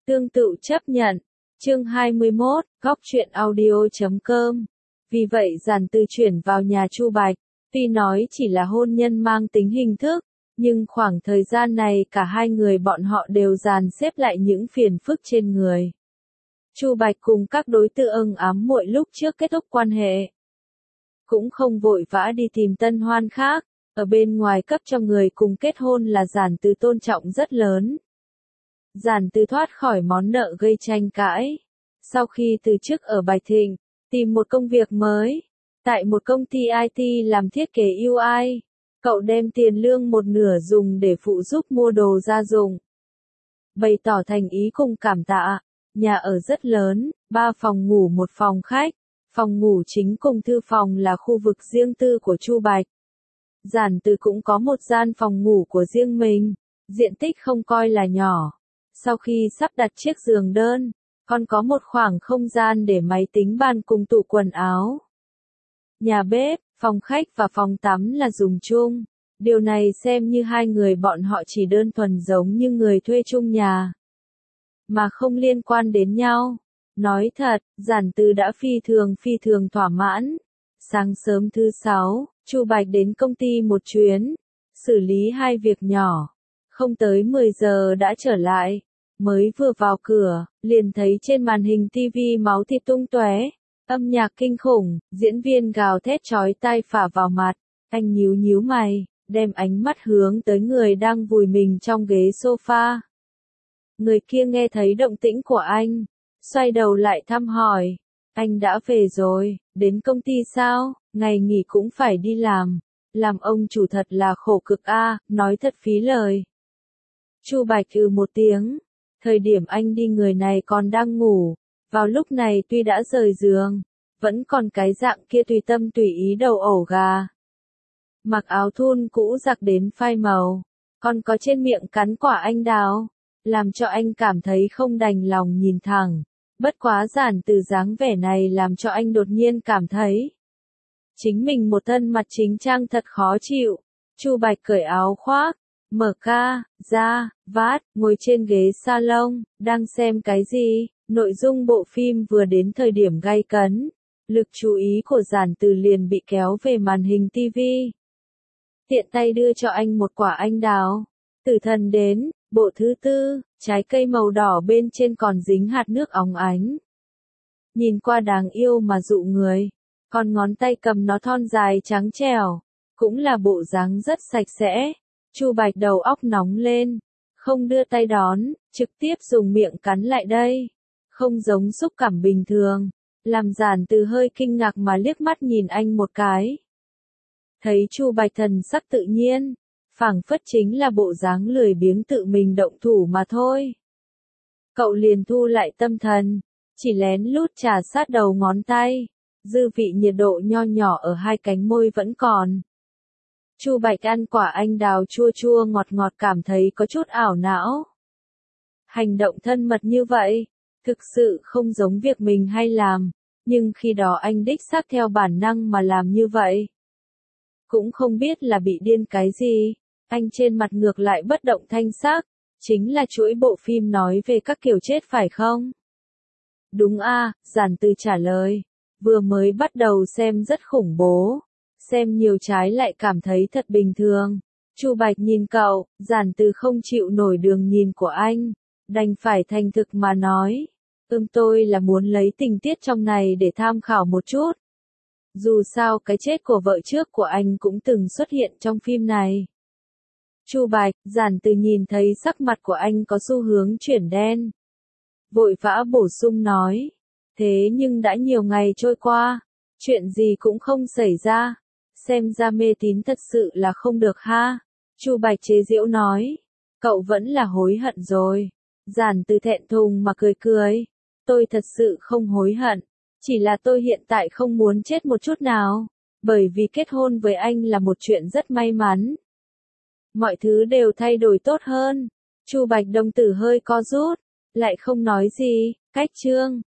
Tương tự chấp nhận. Chương 21, góc truyện audio.com. Vì vậy Giản Từ chuyển vào nhà Chu Bạch, tuy nói chỉ là hôn nhân mang tính hình thức, nhưng khoảng thời gian này cả hai người bọn họ đều dàn xếp lại những phiền phức trên người. Chu Bạch cùng các đối tượng ám muội lúc trước kết thúc quan hệ, cũng không vội vã đi tìm tân hoan khác, ở bên ngoài cấp cho người cùng kết hôn là Giản Từ tôn trọng rất lớn. Giản Từ thoát khỏi món nợ gây tranh cãi. Sau khi từ chức ở Bạch Thịnh, tìm một công việc mới, tại một công ty IT làm thiết kế UI, cậu đem tiền lương một nửa dùng để phụ giúp mua đồ gia dụng. Bày tỏ thành ý cùng cảm tạ, nhà ở rất lớn, 3 phòng ngủ 1 phòng khách, phòng ngủ chính cùng thư phòng là khu vực riêng tư của Chu Bạch. Giản Từ cũng có một gian phòng ngủ của riêng mình, diện tích không coi là nhỏ. Sau khi sắp đặt chiếc giường đơn, còn có một khoảng không gian để máy tính bàn cùng tủ quần áo. Nhà bếp, phòng khách và phòng tắm là dùng chung. Điều này xem như hai người bọn họ chỉ đơn thuần giống như người thuê chung nhà, mà không liên quan đến nhau. Nói thật, Giản Từ đã phi thường thỏa mãn. Sáng sớm thứ 6, Chu Bạch đến công ty một chuyến, xử lý 2 việc nhỏ. Không tới 10 giờ đã trở lại. Mới vừa vào cửa, liền thấy trên màn hình TV máu thịt tung tóe, âm nhạc kinh khủng, diễn viên gào thét chói tai phả vào mặt. Anh nhíu mày, đem ánh mắt hướng tới người đang vùi mình trong ghế sofa. Người kia nghe thấy động tĩnh của anh, xoay đầu lại thăm hỏi. Anh đã về rồi, đến công ty sao, ngày nghỉ cũng phải đi làm ông chủ thật là khổ cực a, nói thật phí lời. Chu Bạch một tiếng. Thời điểm anh đi người này còn đang ngủ, vào lúc này tuy đã rời giường, vẫn còn cái dạng kia tùy tâm tùy ý đầu ổ gà. Mặc áo thun cũ giặc đến phai màu, còn có trên miệng cắn quả anh đào, làm cho anh cảm thấy không đành lòng nhìn thẳng. Bất quá Giản Từ dáng vẻ này làm cho anh đột nhiên cảm thấy chính mình một thân mặt chính trang thật khó chịu. Chu Bạch cởi áo khoác, mở ca ra, vát, ngồi trên ghế salon, đang xem cái gì? Nội dung bộ phim vừa đến thời điểm gay cấn, lực chú ý của Giản Từ liền bị kéo về màn hình TV. Tiện tay đưa cho anh một quả anh đào. Tử thần đến, bộ thứ 4, trái cây màu đỏ bên trên còn dính hạt nước óng ánh. Nhìn qua đáng yêu mà dụ người, còn ngón tay cầm nó thon dài trắng trẻo, cũng là bộ dáng rất sạch sẽ. Chu Bạch đầu óc nóng lên, không đưa tay đón, trực tiếp dùng miệng cắn lại đây. Không giống xúc cảm bình thường, làm Giản Từ hơi kinh ngạc mà liếc mắt nhìn anh một cái. Thấy Chu Bạch thần sắc tự nhiên, phảng phất chính là bộ dáng lười biếng tự mình động thủ mà thôi. Cậu liền thu lại tâm thần, chỉ lén lút trà sát đầu ngón tay, dư vị nhiệt độ nho nhỏ ở hai cánh môi vẫn còn. Chu Bạch ăn quả anh đào chua chua ngọt cảm thấy có chút ảo não. Hành động thân mật như vậy, thực sự không giống việc mình hay làm, nhưng khi đó anh đích xác theo bản năng mà làm như vậy. Cũng không biết là bị điên cái gì, anh trên mặt ngược lại bất động thanh sắc, chính là chuỗi bộ phim nói về các kiểu chết phải không? Đúng a, Giản Từ trả lời, vừa mới bắt đầu xem rất khủng bố. Xem nhiều trái lại cảm thấy thật bình thường. Chu Bạch nhìn cậu, Giản Từ không chịu nổi đường nhìn của anh, đành phải thành thực mà nói. Tôi là muốn lấy tình tiết trong này để tham khảo một chút. Dù sao cái chết của vợ trước của anh cũng từng xuất hiện trong phim này. Chu Bạch, Giản Từ nhìn thấy sắc mặt của anh có xu hướng chuyển đen. Vội vã bổ sung nói. Thế nhưng đã nhiều ngày trôi qua, chuyện gì cũng không xảy ra. Xem ra mê tín thật sự là không được ha. Chu Bạch chế giễu nói. Cậu vẫn là hối hận rồi. Giản Từ thẹn thùng mà cười. Tôi thật sự không hối hận. Chỉ là tôi hiện tại không muốn chết một chút nào. Bởi vì kết hôn với anh là một chuyện rất may mắn. Mọi thứ đều thay đổi tốt hơn. Chu Bạch đồng tử hơi co rút. Lại không nói gì. Cách chương.